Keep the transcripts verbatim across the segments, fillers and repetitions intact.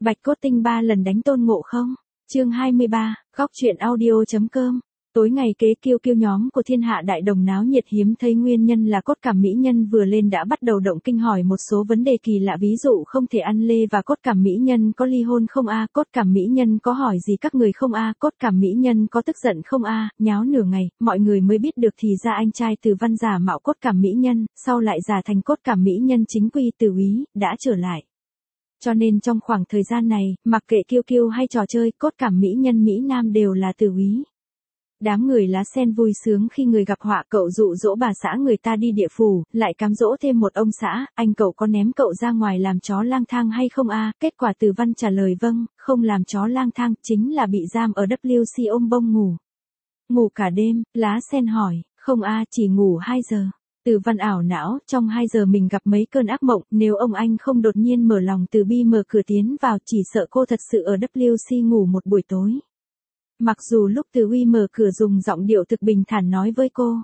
Bạch Cốt Tinh ba lần đánh Tôn Ngộ Không. Chương hai mươi ba, góc truyện audio.com. Tối ngày kế Kiêu Kiêu nhóm của Thiên Hạ Đại Đồng náo nhiệt, hiếm thấy nguyên nhân là Cốt Cảm mỹ nhân vừa lên đã bắt đầu động kinh hỏi một số vấn đề kỳ lạ, ví dụ không thể ăn lê và Cốt Cảm mỹ nhân có ly hôn không a, Cốt Cảm mỹ nhân có hỏi gì các người không a, Cốt Cảm mỹ nhân có tức giận không a, nháo nửa ngày, mọi người mới biết được thì ra anh trai Từ Văn giả mạo Cốt Cảm mỹ nhân, sau lại giả thành Cốt Cảm mỹ nhân chính quy Từ Úy, đã trở lại. Cho nên trong khoảng thời gian này, mặc kệ Kiêu Kiêu hay trò chơi, Cốt Cảm mỹ nhân Mỹ Nam đều là Từ Úy. Đám người lá sen vui sướng khi người gặp họa, cậu dụ dỗ bà xã người ta đi địa phủ, lại cám dỗ thêm một ông xã, anh cậu có ném cậu ra ngoài làm chó lang thang hay không a? Kết quả Từ Văn trả lời vâng, không làm chó lang thang, chính là bị giam ở W C ôm bông ngủ. Ngủ cả đêm, lá sen hỏi, không a, chỉ ngủ hai giờ. Từ Văn ảo não, trong hai giờ mình gặp mấy cơn ác mộng, nếu ông anh không đột nhiên mở lòng từ bi mở cửa tiến vào, chỉ sợ cô thật sự ở W C ngủ một buổi tối. Mặc dù lúc Từ Uy mở cửa dùng giọng điệu thực bình thản nói với cô,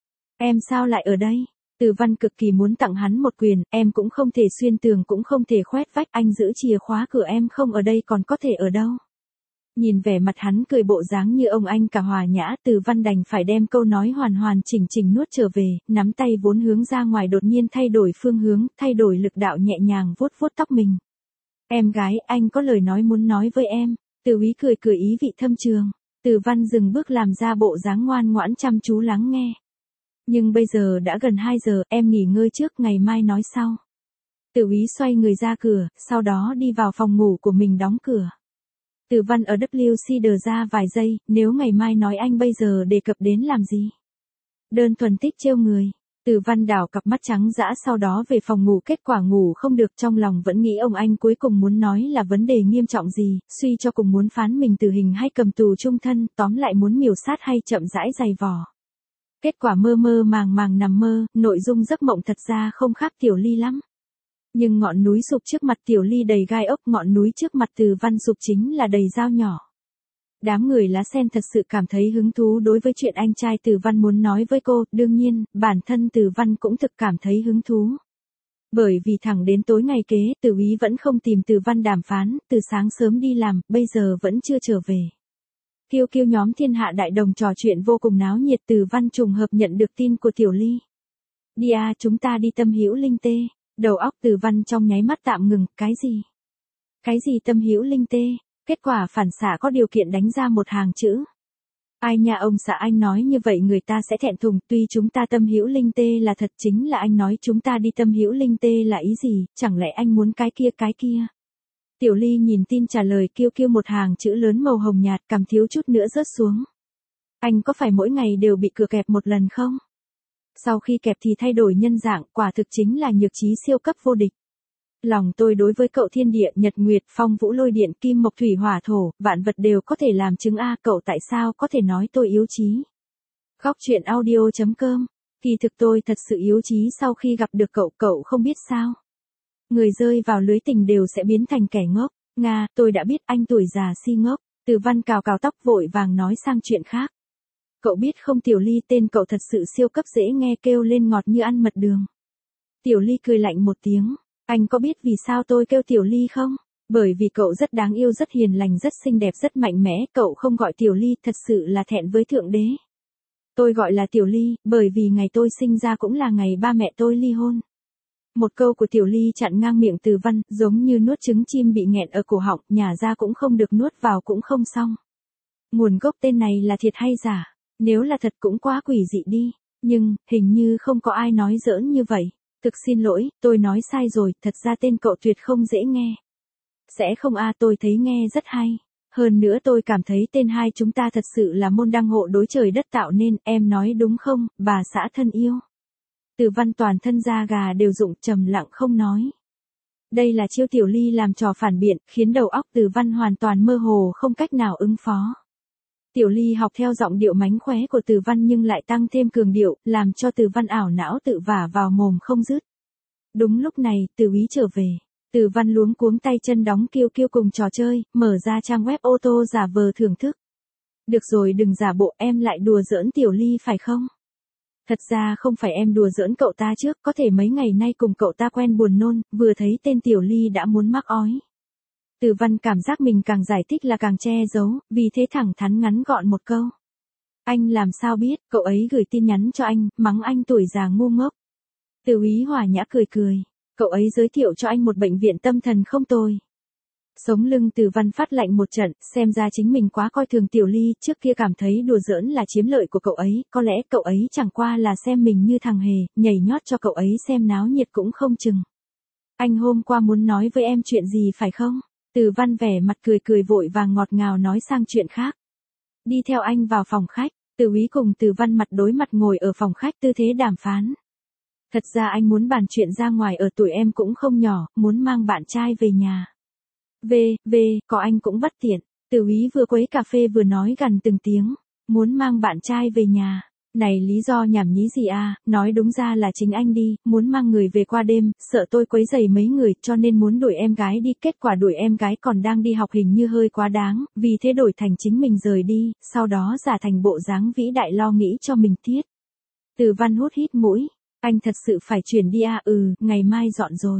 em sao lại ở đây? Từ Văn cực kỳ muốn tặng hắn một quyền, em cũng không thể xuyên tường cũng không thể khoét vách, anh giữ chìa khóa cửa, em không ở đây còn có thể ở đâu? Nhìn vẻ mặt hắn cười bộ dáng như ông anh cả hòa nhã, Từ Văn đành phải đem câu nói hoàn hoàn chỉnh chỉnh nuốt trở về, nắm tay vốn hướng ra ngoài đột nhiên thay đổi phương hướng, thay đổi lực đạo, nhẹ nhàng vuốt vuốt tóc mình. Em gái, anh có lời nói muốn nói với em. Từ Úy cười cười ý vị thâm trường. Từ Văn dừng bước làm ra bộ dáng ngoan ngoãn chăm chú lắng nghe. Nhưng bây giờ đã gần hai giờ, em nghỉ ngơi trước, ngày mai nói sau. Từ Úy xoay người ra cửa, sau đó đi vào phòng ngủ của mình đóng cửa. Từ Văn ở W C đờ ra vài giây, nếu ngày mai nói anh bây giờ đề cập đến làm gì? Đơn thuần thích trêu người. Từ Văn đảo cặp mắt trắng dã, sau đó về phòng ngủ, kết quả ngủ không được, trong lòng vẫn nghĩ ông anh cuối cùng muốn nói là vấn đề nghiêm trọng gì, suy cho cùng muốn phán mình tử hình hay cầm tù chung thân, tóm lại muốn miểu sát hay chậm rãi giày vò. Kết quả mơ mơ màng màng nằm mơ, nội dung giấc mộng thật ra không khác Tiểu Ly lắm. Nhưng ngọn núi sụp trước mặt Tiểu Ly đầy gai ốc, ngọn núi trước mặt Từ Văn sụp chính là đầy dao nhỏ. Đám người lá sen thật sự cảm thấy hứng thú đối với chuyện anh trai Từ Văn muốn nói với cô, đương nhiên, bản thân Từ Văn cũng thực cảm thấy hứng thú. Bởi vì thẳng đến tối ngày kế, Từ Úy vẫn không tìm Từ Văn đàm phán, từ sáng sớm đi làm, bây giờ vẫn chưa trở về. Kiêu Kiêu nhóm Thiên Hạ Đại Đồng trò chuyện vô cùng náo nhiệt, Từ Văn trùng hợp nhận được tin của Tiểu Ly. Đi à, chúng ta đi Tâm Hữu Linh Tê. Đầu óc Từ Văn trong nháy mắt tạm ngừng, cái gì? Cái gì Tâm Hữu Linh Tê? Kết quả phản xạ có điều kiện đánh ra một hàng chữ. Ai nha ông xã, anh nói như vậy người ta sẽ thẹn thùng, tuy chúng ta Tâm Hữu Linh Tê là thật, chính là anh nói chúng ta đi Tâm Hữu Linh Tê là ý gì, chẳng lẽ anh muốn cái kia cái kia? Tiểu Ly nhìn tin trả lời Kiêu Kiêu một hàng chữ lớn màu hồng nhạt, cằm thiếu chút nữa rớt xuống. Anh có phải mỗi ngày đều bị cửa kẹp một lần không? Sau khi kẹp thì thay đổi nhân dạng, quả thực chính là nhược trí siêu cấp vô địch. Lòng tôi đối với cậu thiên địa, nhật nguyệt, phong vũ lôi điện, kim mộc thủy hỏa thổ, vạn vật đều có thể làm chứng a, cậu tại sao có thể nói tôi yếu trí? Góc truyện audio.com. Kỳ thực tôi thật sự yếu trí sau khi gặp được cậu, cậu không biết sao? Người rơi vào lưới tình đều sẽ biến thành kẻ ngốc. Nga, tôi đã biết, anh tuổi già si ngốc. Từ Văn cào cào tóc vội vàng nói sang chuyện khác. Cậu biết không Tiểu Ly, tên cậu thật sự siêu cấp dễ nghe, kêu lên ngọt như ăn mật đường. Tiểu Ly cười lạnh một tiếng. Anh có biết vì sao tôi kêu Tiểu Ly không? Bởi vì cậu rất đáng yêu, rất hiền lành, rất xinh đẹp, rất mạnh mẽ, cậu không gọi Tiểu Ly thật sự là thẹn với Thượng Đế. Tôi gọi là Tiểu Ly, bởi vì ngày tôi sinh ra cũng là ngày ba mẹ tôi ly hôn. Một câu của Tiểu Ly chặn ngang miệng Từ Văn, giống như nuốt trứng chim bị nghẹn ở cổ họng, nhả ra cũng không được, nuốt vào cũng không xong. Nguồn gốc tên này là thiệt hay giả? Nếu là thật cũng quá quỷ dị đi, nhưng, hình như không có ai nói giỡn như vậy. Thực xin lỗi, tôi nói sai rồi, thật ra tên cậu tuyệt không dễ nghe. Sẽ không a, tôi thấy nghe rất hay. Hơn nữa tôi cảm thấy tên hai chúng ta thật sự là môn đăng hộ đối trời đất tạo nên, em nói đúng không, bà xã thân yêu? Từ Văn toàn thân da gà đều rụng, trầm lặng không nói. Đây là chiêu Tiểu Ly làm trò phản biện, khiến đầu óc Từ Văn hoàn toàn mơ hồ, không cách nào ứng phó. Tiểu Ly học theo giọng điệu mánh khóe của Từ Văn nhưng lại tăng thêm cường điệu, làm cho Từ Văn ảo não tự vả vào mồm không dứt. Đúng lúc này, Từ Úy trở về. Từ Văn luống cuống tay chân đóng Kiêu Kiêu cùng trò chơi, mở ra trang web ô tô giả vờ thưởng thức. Được rồi, đừng giả bộ, em lại đùa giỡn Tiểu Ly phải không? Thật ra không phải em đùa giỡn cậu ta trước, có thể mấy ngày nay cùng cậu ta quen buồn nôn, vừa thấy tên Tiểu Ly đã muốn mắc ói. Từ Văn cảm giác mình càng giải thích là càng che giấu, vì thế thẳng thắn ngắn gọn một câu. Anh làm sao biết, cậu ấy gửi tin nhắn cho anh, mắng anh tuổi già ngu ngốc. Từ Úy hòa nhã cười cười, cậu ấy giới thiệu cho anh một bệnh viện tâm thần không tồi. Sống lưng Từ Văn phát lạnh một trận, xem ra chính mình quá coi thường Tiểu Ly, trước kia cảm thấy đùa giỡn là chiếm lợi của cậu ấy, có lẽ cậu ấy chẳng qua là xem mình như thằng hề, nhảy nhót cho cậu ấy xem náo nhiệt cũng không chừng. Anh hôm qua muốn nói với em chuyện gì phải không? Từ Văn vẻ mặt cười cười vội vàng ngọt ngào nói sang chuyện khác. Đi theo anh vào phòng khách, Từ Úy cùng Từ Văn mặt đối mặt ngồi ở phòng khách tư thế đàm phán. Thật ra anh muốn bàn chuyện ra ngoài, ở tuổi em cũng không nhỏ, muốn mang bạn trai về nhà. Về, về, có anh cũng bất tiện. Từ Úy vừa quấy cà phê vừa nói gần từng tiếng. Muốn mang bạn trai về nhà. Này lý do nhảm nhí gì à, nói đúng ra là chính anh đi, muốn mang người về qua đêm, sợ tôi quấy rầy mấy người cho nên muốn đuổi em gái đi, kết quả đuổi em gái còn đang đi học hình như hơi quá đáng, vì thế đổi thành chính mình rời đi, sau đó giả thành bộ dáng vĩ đại lo nghĩ cho mình tiết. Từ Văn hút hít mũi, anh thật sự phải chuyển đi à, ừ, ngày mai dọn rồi.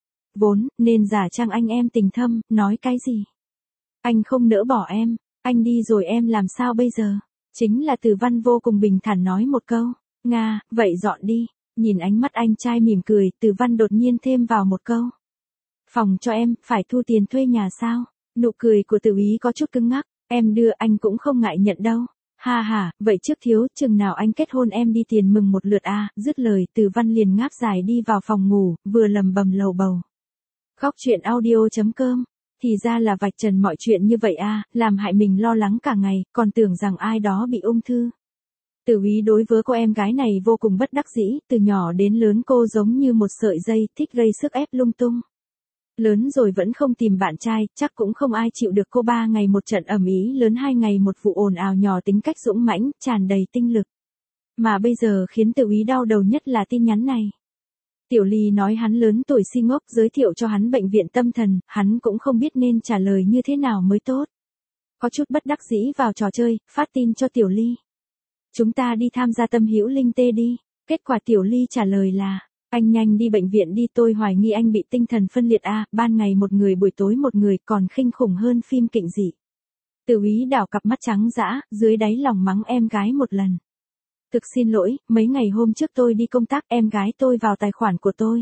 Vốn, nên giả trang anh em tình thâm, nói cái gì? Anh không nỡ bỏ em, anh đi rồi em làm sao bây giờ? Chính là Từ Văn vô cùng bình thản nói một câu, Nga, vậy dọn đi. Nhìn ánh mắt anh trai mỉm cười, Từ Văn đột nhiên thêm vào một câu. Phòng cho em, phải thu tiền thuê nhà sao? Nụ cười của Từ Úy có chút cứng ngắc, em đưa anh cũng không ngại nhận đâu. Ha ha, vậy trước thiếu, chừng nào anh kết hôn em đi tiền mừng một lượt à, dứt lời Từ Văn liền ngáp dài đi vào phòng ngủ, vừa lầm bầm lầu bầu. Góc chuyện audio chấm com. Thì ra là vạch trần mọi chuyện như vậy à, làm hại mình lo lắng cả ngày, còn tưởng rằng ai đó bị ung thư. Từ Úy đối với cô em gái này vô cùng bất đắc dĩ, từ nhỏ đến lớn cô giống như một sợi dây, thích gây sức ép lung tung. Lớn rồi vẫn không tìm bạn trai, chắc cũng không ai chịu được cô ba ngày một trận ầm ĩ, lớn hai ngày một vụ ồn ào, nhỏ tính cách dũng mãnh, tràn đầy tinh lực. Mà bây giờ khiến Từ Úy đau đầu nhất là tin nhắn này. Tiểu Ly nói hắn lớn tuổi si ngốc, giới thiệu cho hắn bệnh viện tâm thần, hắn cũng không biết nên trả lời như thế nào mới tốt. Có chút bất đắc dĩ vào trò chơi, phát tin cho Tiểu Ly. Chúng ta đi tham gia Tâm Hữu Linh Tê đi. Kết quả Tiểu Ly trả lời là, anh nhanh đi bệnh viện đi, tôi hoài nghi anh bị tinh thần phân liệt à, ban ngày một người buổi tối một người, còn kinh khủng hơn phim kịch dị. Từ Úy đảo cặp mắt trắng dã, dưới đáy lòng mắng em gái một lần. Thực xin lỗi, mấy ngày hôm trước tôi đi công tác, em gái tôi vào tài khoản của tôi.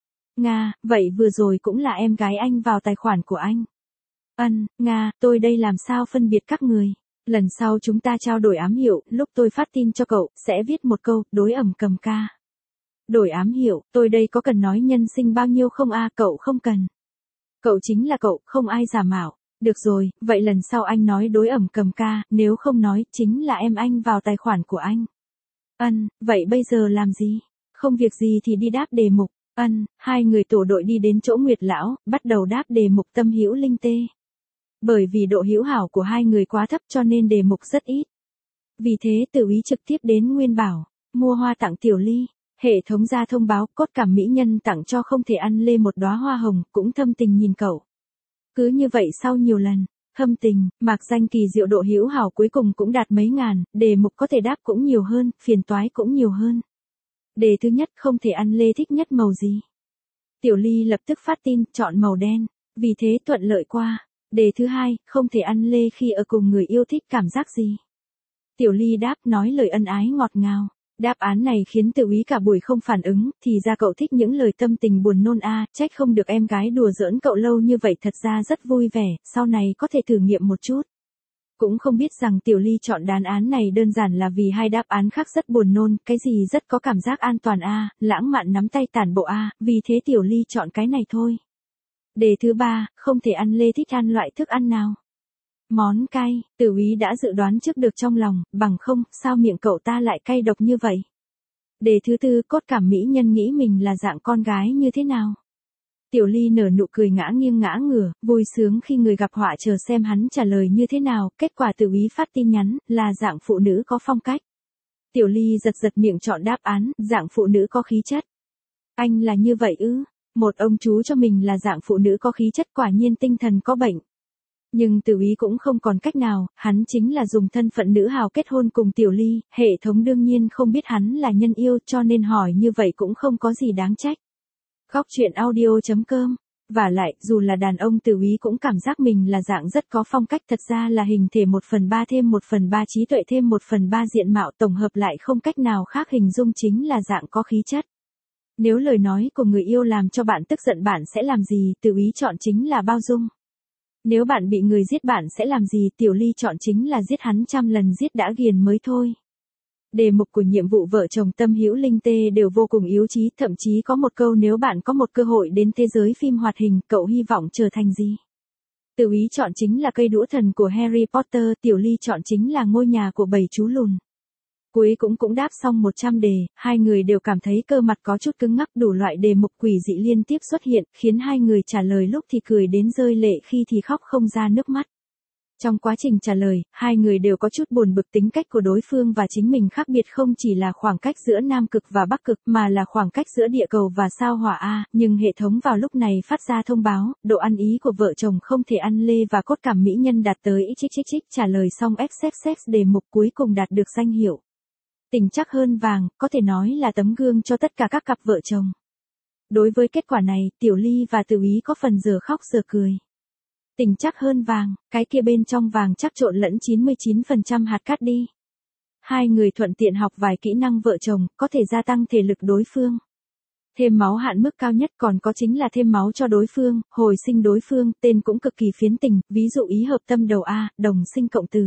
Nga, vậy vừa rồi cũng là em gái anh vào tài khoản của anh. Ân, Nga, tôi đây làm sao phân biệt các người. Lần sau chúng ta trao đổi ám hiệu, lúc tôi phát tin cho cậu, sẽ viết một câu, đối ẩm cầm ca. Đổi ám hiệu, tôi đây có cần nói nhân sinh bao nhiêu không a, cậu không cần. Cậu chính là cậu, không ai giả mạo. Được rồi, vậy lần sau anh nói đối ẩm cầm ca, nếu không nói, chính là em anh vào tài khoản của anh. Ân, vậy bây giờ làm gì? Không việc gì thì đi đáp đề mục. Ân, hai người tổ đội đi đến chỗ Nguyệt Lão, bắt đầu đáp đề mục Tâm Hữu Linh Tê. Bởi vì độ hữu hảo của hai người quá thấp cho nên đề mục rất ít. Vì thế Từ Úy trực tiếp đến Nguyên Bảo, mua hoa tặng Tiểu Ly. Hệ thống ra thông báo, cốt cảm mỹ nhân tặng cho không thể ăn lê một đóa hoa hồng, cũng thâm tình nhìn cậu. Cứ như vậy sau nhiều lần, thâm tình, mạc danh kỳ diệu, độ hữu hảo cuối cùng cũng đạt mấy ngàn, đề mục có thể đáp cũng nhiều hơn, phiền toái cũng nhiều hơn. Đề thứ nhất, không thể ăn lê thích nhất màu gì? Tiểu Ly lập tức phát tin, chọn màu đen, vì thế thuận lợi qua. Đề thứ hai, không thể ăn lê khi ở cùng người yêu thích cảm giác gì? Tiểu Ly đáp, nói lời ân ái ngọt ngào. Đáp án này khiến Từ Úy cả buổi không phản ứng, thì ra cậu thích những lời tâm tình buồn nôn a, à, trách không được em gái đùa giỡn cậu lâu như vậy, thật ra rất vui vẻ, sau này có thể thử nghiệm một chút. Cũng không biết rằng Tiểu Ly chọn đáp án này đơn giản là vì hai đáp án khác rất buồn nôn, cái gì rất có cảm giác an toàn a, à, lãng mạn nắm tay tản bộ a, à, vì thế Tiểu Ly chọn cái này thôi. Đề thứ ba, không thể ăn lê thích ăn loại thức ăn nào? Món cay, Từ Úy đã dự đoán trước được trong lòng, bằng không, sao miệng cậu ta lại cay độc như vậy? Đề thứ tư, cốt cảm mỹ nhân nghĩ mình là dạng con gái như thế nào? Tiểu Ly nở nụ cười ngã nghiêng ngã ngửa, vui sướng khi người gặp họa, chờ xem hắn trả lời như thế nào, kết quả Từ Úy phát tin nhắn, là dạng phụ nữ có phong cách. Tiểu Ly giật giật miệng chọn đáp án, dạng phụ nữ có khí chất. Anh là như vậy ư? Một ông chú cho mình là dạng phụ nữ có khí chất, quả nhiên tinh thần có bệnh. Nhưng Từ Úy cũng không còn cách nào, hắn chính là dùng thân phận nữ hào kết hôn cùng Tiểu Ly, hệ thống đương nhiên không biết hắn là nhân yêu cho nên hỏi như vậy cũng không có gì đáng trách. Góc chuyện audio chấm com Và lại, dù là đàn ông Từ Úy cũng cảm giác mình là dạng rất có phong cách, thật ra là hình thể một phần ba thêm một phần ba trí tuệ thêm một phần ba diện mạo, tổng hợp lại không cách nào khác hình dung chính là dạng có khí chất. Nếu lời nói của người yêu làm cho bạn tức giận bạn sẽ làm gì, Từ Úy chọn chính là bao dung. Nếu bạn bị người giết bạn sẽ làm gì, Tiểu Ly chọn chính là giết hắn trăm lần giết đã ghiền mới thôi. Đề mục của nhiệm vụ vợ chồng Tâm Hữu Linh Tê đều vô cùng yếu chí, thậm chí có một câu nếu bạn có một cơ hội đến thế giới phim hoạt hình, cậu hy vọng trở thành gì? Từ Úy chọn chính là cây đũa thần của Harry Potter, Tiểu Ly chọn chính là ngôi nhà của bảy chú lùn. Cuối cũng cũng đáp xong một trăm đề, hai người đều cảm thấy cơ mặt có chút cứng ngắc, đủ loại đề mục quỷ dị liên tiếp xuất hiện, khiến hai người trả lời lúc thì cười đến rơi lệ khi thì khóc không ra nước mắt. Trong quá trình trả lời, hai người đều có chút buồn bực tính cách của đối phương và chính mình khác biệt không chỉ là khoảng cách giữa Nam Cực và Bắc Cực mà là khoảng cách giữa địa cầu và sao Hỏa A, nhưng hệ thống vào lúc này phát ra thông báo, độ ăn ý của vợ chồng không thể ăn lê và cốt cảm mỹ nhân đạt tới xích xích xích, trả lời xong ép xích xích đề mục cuối cùng đạt được danh hiệu Tình Chắc Hơn Vàng, có thể nói là tấm gương cho tất cả các cặp vợ chồng. Đối với kết quả này, Tiểu Ly và Từ Úy có phần giờ khóc giờ cười. Tình chắc hơn vàng, cái kia bên trong vàng chắc trộn lẫn chín mươi chín phần trăm hạt cát đi. Hai người thuận tiện học vài kỹ năng vợ chồng, có thể gia tăng thể lực đối phương. Thêm máu hạn mức cao nhất còn có chính là thêm máu cho đối phương, hồi sinh đối phương, tên cũng cực kỳ phiến tình, ví dụ ý hợp tâm đầu A, đồng sinh cộng tử.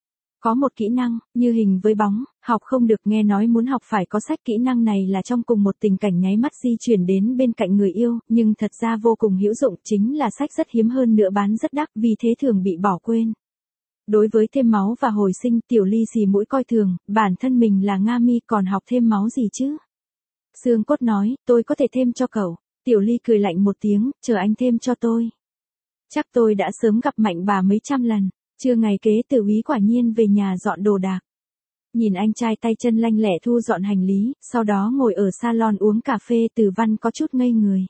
Có một kỹ năng, như hình với bóng, học không được, nghe nói muốn học phải có sách, kỹ năng này là trong cùng một tình cảnh nháy mắt di chuyển đến bên cạnh người yêu, nhưng thật ra vô cùng hữu dụng, chính là sách rất hiếm hơn nữa bán rất đắt, vì thế thường bị bỏ quên. Đối với thêm máu và hồi sinh, Tiểu Ly xì mũi coi thường, bản thân mình là Nga Mi còn học thêm máu gì chứ? Xương Cốt nói, tôi có thể thêm cho cậu. Tiểu Ly cười lạnh một tiếng, chờ anh thêm cho tôi. Chắc tôi đã sớm gặp Mạnh bà mấy trăm lần. Trưa ngày kế Từ Úy quả nhiên về nhà dọn đồ đạc. Nhìn anh trai tay chân lanh lẹ thu dọn hành lý, sau đó ngồi ở salon uống cà phê, Từ Văn có chút ngây người.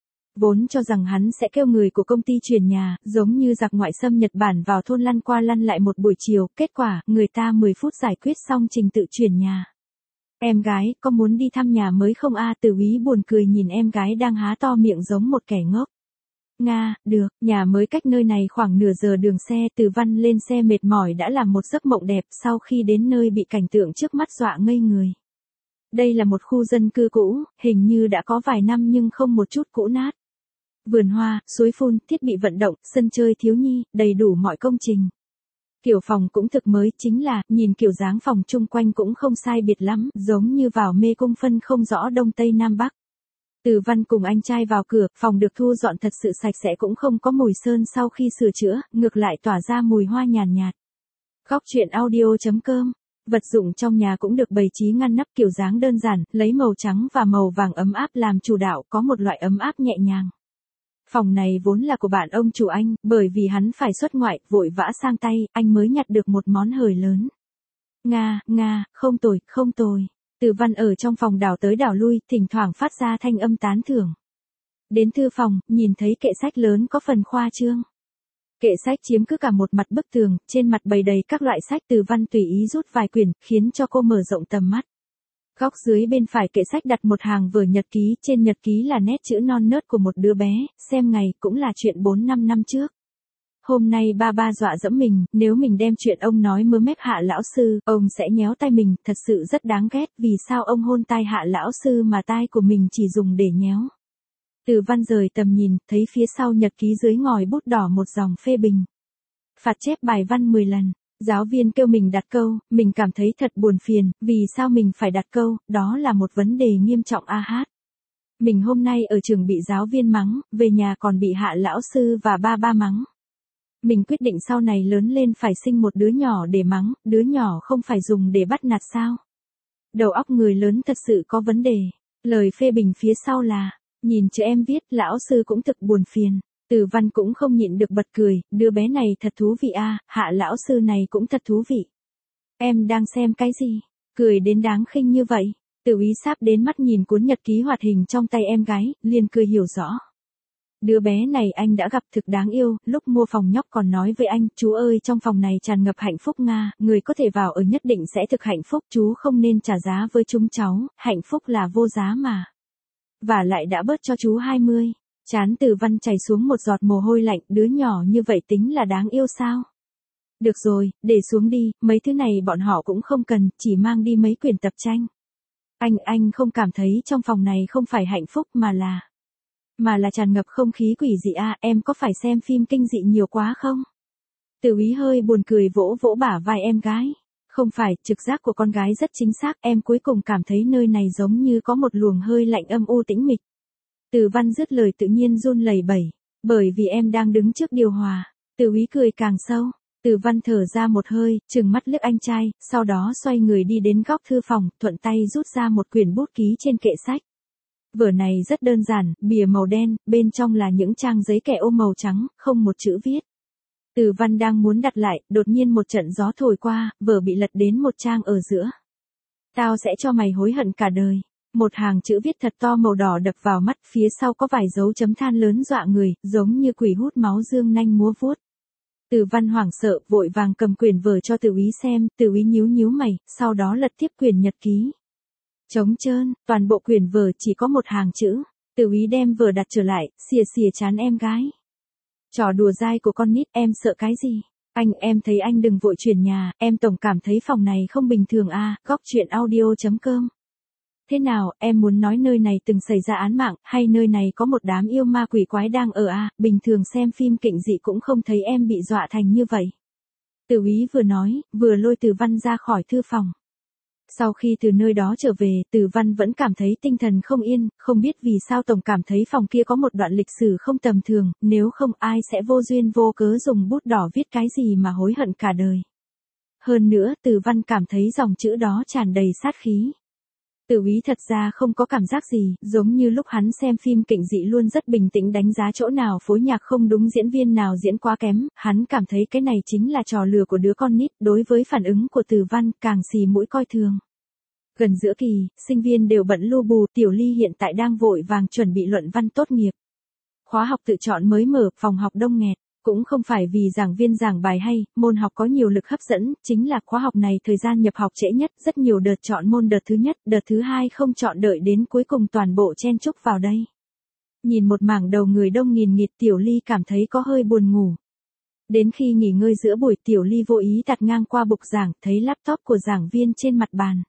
Vốn cho rằng hắn sẽ kêu người của công ty chuyển nhà, giống như giặc ngoại xâm Nhật Bản vào thôn lăn qua lăn lại một buổi chiều, kết quả, người ta mười phút giải quyết xong trình tự chuyển nhà. Em gái, có muốn đi thăm nhà mới không a? Từ Úy buồn cười nhìn em gái đang há to miệng giống một kẻ ngốc. Nga, được, nhà mới cách nơi này khoảng nửa giờ đường xe, Từ Văn lên xe mệt mỏi đã làm một giấc mộng đẹp, sau khi đến nơi bị cảnh tượng trước mắt dọa ngây người. Đây là một khu dân cư cũ, hình như đã có vài năm nhưng không một chút cũ nát. Vườn hoa, suối phun, thiết bị vận động, sân chơi thiếu nhi, đầy đủ mọi công trình. Kiểu phòng cũng thực mới, chính là, nhìn kiểu dáng phòng chung quanh cũng không sai biệt lắm, giống như vào mê cung phân không rõ đông tây nam bắc. Từ Văn cùng anh trai vào cửa, phòng được thu dọn thật sự sạch sẽ, cũng không có mùi sơn sau khi sửa chữa, ngược lại tỏa ra mùi hoa nhàn nhạt, nhạt. Góc truyện audio chấm com. Vật dụng trong nhà cũng được bày trí ngăn nắp, kiểu dáng đơn giản, lấy màu trắng và màu vàng ấm áp làm chủ đạo, có một loại ấm áp nhẹ nhàng. Phòng này vốn là của bạn ông chủ anh, bởi vì hắn phải xuất ngoại, vội vã sang tay, anh mới nhặt được một món hời lớn. Nga, Nga, không tồi, không tồi. Từ Văn ở trong phòng đảo tới đảo lui, thỉnh thoảng phát ra thanh âm tán thưởng. Đến thư phòng, nhìn thấy kệ sách lớn có phần khoa trương. Kệ sách chiếm cứ cả một mặt bức tường, trên mặt bày đầy các loại sách. Từ Văn tùy ý rút vài quyển, khiến cho cô mở rộng tầm mắt. Góc dưới bên phải kệ sách đặt một hàng vở nhật ký, trên nhật ký là nét chữ non nớt của một đứa bé, xem ngày cũng là chuyện bốn năm năm trước. Hôm nay ba ba dọa dẫm mình, nếu mình đem chuyện ông nói mơ mép Hạ lão sư, ông sẽ nhéo tay mình, thật sự rất đáng ghét, vì sao ông hôn tai Hạ lão sư mà tai của mình chỉ dùng để nhéo. Từ Văn rời tầm nhìn, thấy phía sau nhật ký dưới ngòi bút đỏ một dòng phê bình. Phạt chép bài văn mười lần. Giáo viên kêu mình đặt câu, mình cảm thấy thật buồn phiền, vì sao mình phải đặt câu, đó là một vấn đề nghiêm trọng a hát. Mình hôm nay ở trường bị giáo viên mắng, về nhà còn bị Hạ lão sư và ba ba mắng. Mình quyết định sau này lớn lên phải sinh một đứa nhỏ để mắng, đứa nhỏ không phải dùng để bắt nạt sao. Đầu óc người lớn thật sự có vấn đề. Lời phê bình phía sau là, nhìn chữ em viết, lão sư cũng thực buồn phiền. Từ Văn cũng không nhịn được bật cười, đứa bé này thật thú vị a, Hạ lão sư này cũng thật thú vị. Em đang xem cái gì? Cười đến đáng khinh như vậy. Từ Úy sáp đến mắt nhìn cuốn nhật ký hoạt hình trong tay em gái, liền cười hiểu rõ. Đứa bé này anh đã gặp thực đáng yêu, lúc mua phòng nhóc còn nói với anh, chú ơi trong phòng này tràn ngập hạnh phúc Nga, người có thể vào ở nhất định sẽ thực hạnh phúc, chú không nên trả giá với chúng cháu, hạnh phúc là vô giá mà. Và lại đã bớt cho chú hai mươi Trán Từ Văn chảy xuống một giọt mồ hôi lạnh, đứa nhỏ như vậy tính là đáng yêu sao? Được rồi, để xuống đi, mấy thứ này bọn họ cũng không cần, chỉ mang đi mấy quyển tập tranh. Anh, anh không cảm thấy trong phòng này không phải hạnh phúc mà là... Mà là tràn ngập không khí quỷ dị à, em có phải xem phim kinh dị nhiều quá không? Từ Úy hơi buồn cười vỗ vỗ bả vai em gái. Không phải, trực giác của con gái rất chính xác, em cuối cùng cảm thấy nơi này giống như có một luồng hơi lạnh âm u tĩnh mịch. Từ Văn dứt lời tự nhiên run lẩy bẩy, bởi vì em đang đứng trước điều hòa. Từ Úy cười càng sâu. Từ Văn thở ra một hơi, trừng mắt liếc anh trai, sau đó xoay người đi đến góc thư phòng, thuận tay rút ra một quyển bút ký trên kệ sách. Vở này rất đơn giản, bìa màu đen, bên trong là những trang giấy kẻ ô màu trắng, không một chữ viết. Từ Văn đang muốn đặt lại, đột nhiên một trận gió thổi qua, vở bị lật đến một trang ở giữa. Tao sẽ cho mày hối hận cả đời. Một hàng chữ viết thật to màu đỏ đập vào mắt, phía sau có vài dấu chấm than lớn dọa người, giống như quỷ hút máu dương nanh múa vuốt. Từ Văn hoảng sợ, vội vàng cầm quyển vở cho Từ Úy xem, Từ Úy nhíu nhíu mày, sau đó lật tiếp quyển nhật ký. Trống trơn, toàn bộ quyển vở chỉ có một hàng chữ. Từ Úy đem vở đặt trở lại, xìa xìa trán em gái. Trò đùa dai của con nít, em sợ cái gì? Anh, em thấy anh đừng vội chuyển nhà, em tổng cảm thấy phòng này không bình thường à, góc truyện audio chấm com. Thế nào, em muốn nói nơi này từng xảy ra án mạng, hay nơi này có một đám yêu ma quỷ quái đang ở à, bình thường xem phim kinh dị cũng không thấy em bị dọa thành như vậy. Từ Úy vừa nói, vừa lôi Từ Văn ra khỏi thư phòng. Sau khi từ nơi đó trở về, Từ Văn vẫn cảm thấy tinh thần không yên, không biết vì sao tổng cảm thấy phòng kia có một đoạn lịch sử không tầm thường, nếu không ai sẽ vô duyên vô cớ dùng bút đỏ viết cái gì mà hối hận cả đời. Hơn nữa, Từ Văn cảm thấy dòng chữ đó tràn đầy sát khí. Từ Úy thật ra không có cảm giác gì, giống như lúc hắn xem phim kinh dị luôn rất bình tĩnh đánh giá chỗ nào phối nhạc không đúng, diễn viên nào diễn quá kém, hắn cảm thấy cái này chính là trò lừa của đứa con nít, đối với phản ứng của Từ Văn, càng xì mũi coi thường. Gần giữa kỳ, sinh viên đều bận lu bù, Tiểu Ly hiện tại đang vội vàng chuẩn bị luận văn tốt nghiệp. Khóa học tự chọn mới mở, phòng học đông nghẹt. Cũng không phải vì giảng viên giảng bài hay, môn học có nhiều lực hấp dẫn, chính là khóa học này thời gian nhập học trễ nhất, rất nhiều đợt chọn môn đợt thứ nhất, đợt thứ hai không chọn đợi đến cuối cùng toàn bộ chen chúc vào đây. Nhìn một mảng đầu người đông nghìn nghịt, Tiểu Ly cảm thấy có hơi buồn ngủ. Đến khi nghỉ ngơi giữa buổi, Tiểu Ly vô ý tạt ngang qua bục giảng, thấy laptop của giảng viên trên mặt bàn.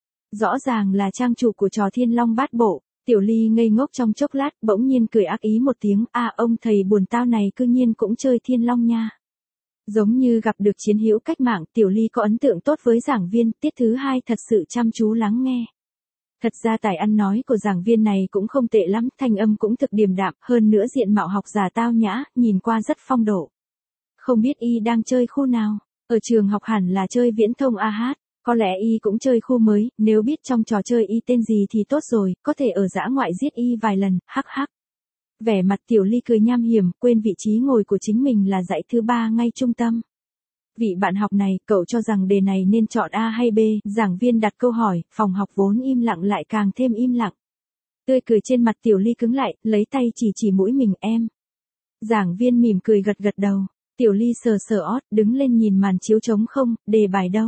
Rõ ràng là trang chủ của trò Thiên Long Bát Bộ. Tiểu Ly ngây ngốc trong chốc lát, bỗng nhiên cười ác ý một tiếng, a ông thầy buồn tao này cư nhiên cũng chơi Thiên Long nha. Giống như gặp được chiến hữu cách mạng, Tiểu Ly có ấn tượng tốt với giảng viên, tiết thứ hai thật sự chăm chú lắng nghe. Thật ra tài ăn nói của giảng viên này cũng không tệ lắm, thanh âm cũng thực điềm đạm, hơn nữa diện mạo học giả tao nhã, nhìn qua rất phong độ. Không biết y đang chơi khu nào, ở trường học hẳn là chơi viễn thông a hát. Có lẽ y cũng chơi khu mới, nếu biết trong trò chơi y tên gì thì tốt rồi, có thể ở dã ngoại giết y vài lần, hắc hắc. Vẻ mặt Tiểu Ly cười nham hiểm, quên vị trí ngồi của chính mình là dãy thứ ba ngay trung tâm. Vị bạn học này, cậu cho rằng đề này nên chọn A hay B, giảng viên đặt câu hỏi, phòng học vốn im lặng lại càng thêm im lặng. Tươi cười trên mặt Tiểu Ly cứng lại, lấy tay chỉ chỉ mũi mình em. Giảng viên mỉm cười gật gật đầu, Tiểu Ly sờ sờ ót, đứng lên nhìn màn chiếu trống không, đề bài đâu?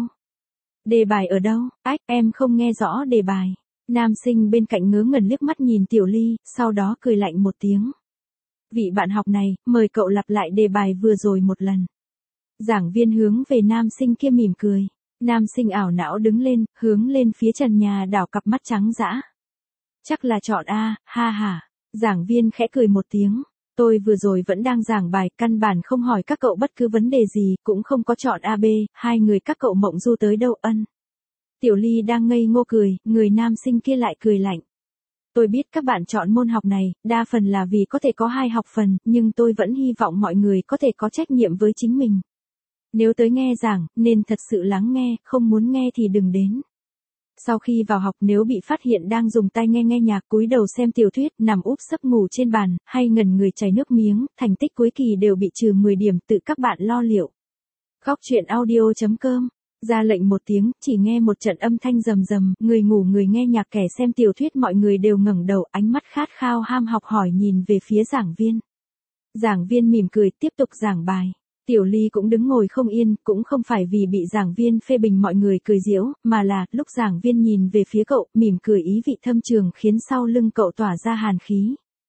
Đề bài ở đâu? Ách, em không nghe rõ đề bài. Nam sinh bên cạnh ngớ ngẩn liếc mắt nhìn Tiểu Ly, sau đó cười lạnh một tiếng. Vị bạn học này, mời cậu lặp lại đề bài vừa rồi một lần. Giảng viên hướng về nam sinh kia mỉm cười. Nam sinh ảo não đứng lên, hướng lên phía trần nhà đảo cặp mắt trắng dã. Chắc là chọn A, ha ha. Giảng viên khẽ cười một tiếng. Tôi vừa rồi vẫn đang giảng bài, căn bản không hỏi các cậu bất cứ vấn đề gì, cũng không có chọn A B, hai người các cậu mộng du tới đâu ân. Tiểu Ly đang ngây ngô cười, người nam sinh kia lại cười lạnh. Tôi biết các bạn chọn môn học này, đa phần là vì có thể có hai học phần, nhưng tôi vẫn hy vọng mọi người có thể có trách nhiệm với chính mình. Nếu tới nghe giảng, nên thật sự lắng nghe, không muốn nghe thì đừng đến. Sau khi vào học nếu bị phát hiện đang dùng tai nghe nghe nhạc, cúi đầu xem tiểu thuyết, nằm úp sấp ngủ trên bàn, hay ngẩn người chảy nước miếng, thành tích cuối kỳ đều bị trừ mười điểm, tự các bạn lo liệu. Góc truyện audio chấm com. Ra lệnh một tiếng, chỉ nghe một trận âm thanh rầm rầm, người ngủ người nghe nhạc kẻ xem tiểu thuyết mọi người đều ngẩng đầu, ánh mắt khát khao ham học hỏi nhìn về phía giảng viên. Giảng viên mỉm cười tiếp tục giảng bài. Tiểu Ly cũng đứng ngồi không yên, cũng không phải vì bị giảng viên phê bình mọi người cười giễu, mà là, lúc giảng viên nhìn về phía cậu, mỉm cười ý vị thâm trường khiến sau lưng cậu tỏa ra hàn khí.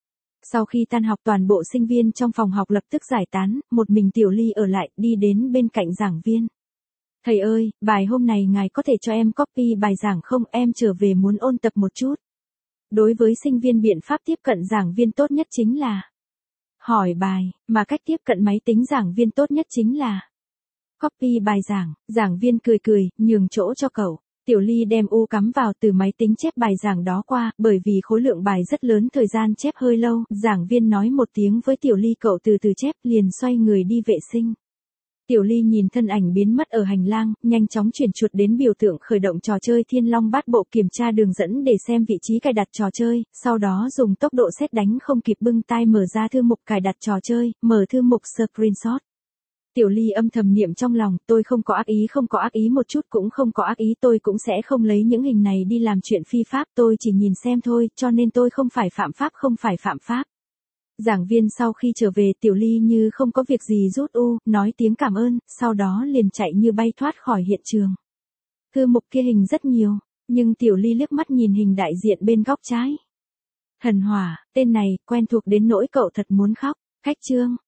Sau khi tan học toàn bộ sinh viên trong phòng học lập tức giải tán, một mình Tiểu Ly ở lại, đi đến bên cạnh giảng viên. Thầy ơi, bài hôm này ngài có thể cho em copy bài giảng không, em trở về muốn ôn tập một chút. Đối với sinh viên biện pháp tiếp cận giảng viên tốt nhất chính là hỏi bài, mà cách tiếp cận máy tính giảng viên tốt nhất chính là copy bài giảng. Giảng viên cười cười, nhường chỗ cho cậu. Tiểu Ly đem u cắm vào từ máy tính chép bài giảng đó qua, bởi vì khối lượng bài rất lớn thời gian chép hơi lâu, giảng viên nói một tiếng với Tiểu Ly cậu từ từ chép, liền xoay người đi vệ sinh. Tiểu Ly nhìn thân ảnh biến mất ở hành lang, nhanh chóng chuyển chuột đến biểu tượng khởi động trò chơi Thiên Long Bát Bộ kiểm tra đường dẫn để xem vị trí cài đặt trò chơi, sau đó dùng tốc độ sét đánh không kịp bưng tai mở ra thư mục cài đặt trò chơi, mở thư mục screenshot. Tiểu Ly âm thầm niệm trong lòng, tôi không có ác ý, không có ác ý một chút cũng không có ác ý, tôi cũng sẽ không lấy những hình này đi làm chuyện phi pháp, tôi chỉ nhìn xem thôi, cho nên tôi không phải phạm pháp, không phải phạm pháp. Giảng viên sau khi trở về Tiểu Ly như không có việc gì rút u, nói tiếng cảm ơn, sau đó liền chạy như bay thoát khỏi hiện trường. Thư mục kia hình rất nhiều, nhưng Tiểu Ly liếc mắt nhìn hình đại diện bên góc trái. Thần Hỏa, tên này, quen thuộc đến nỗi cậu thật muốn khóc. Khách trương,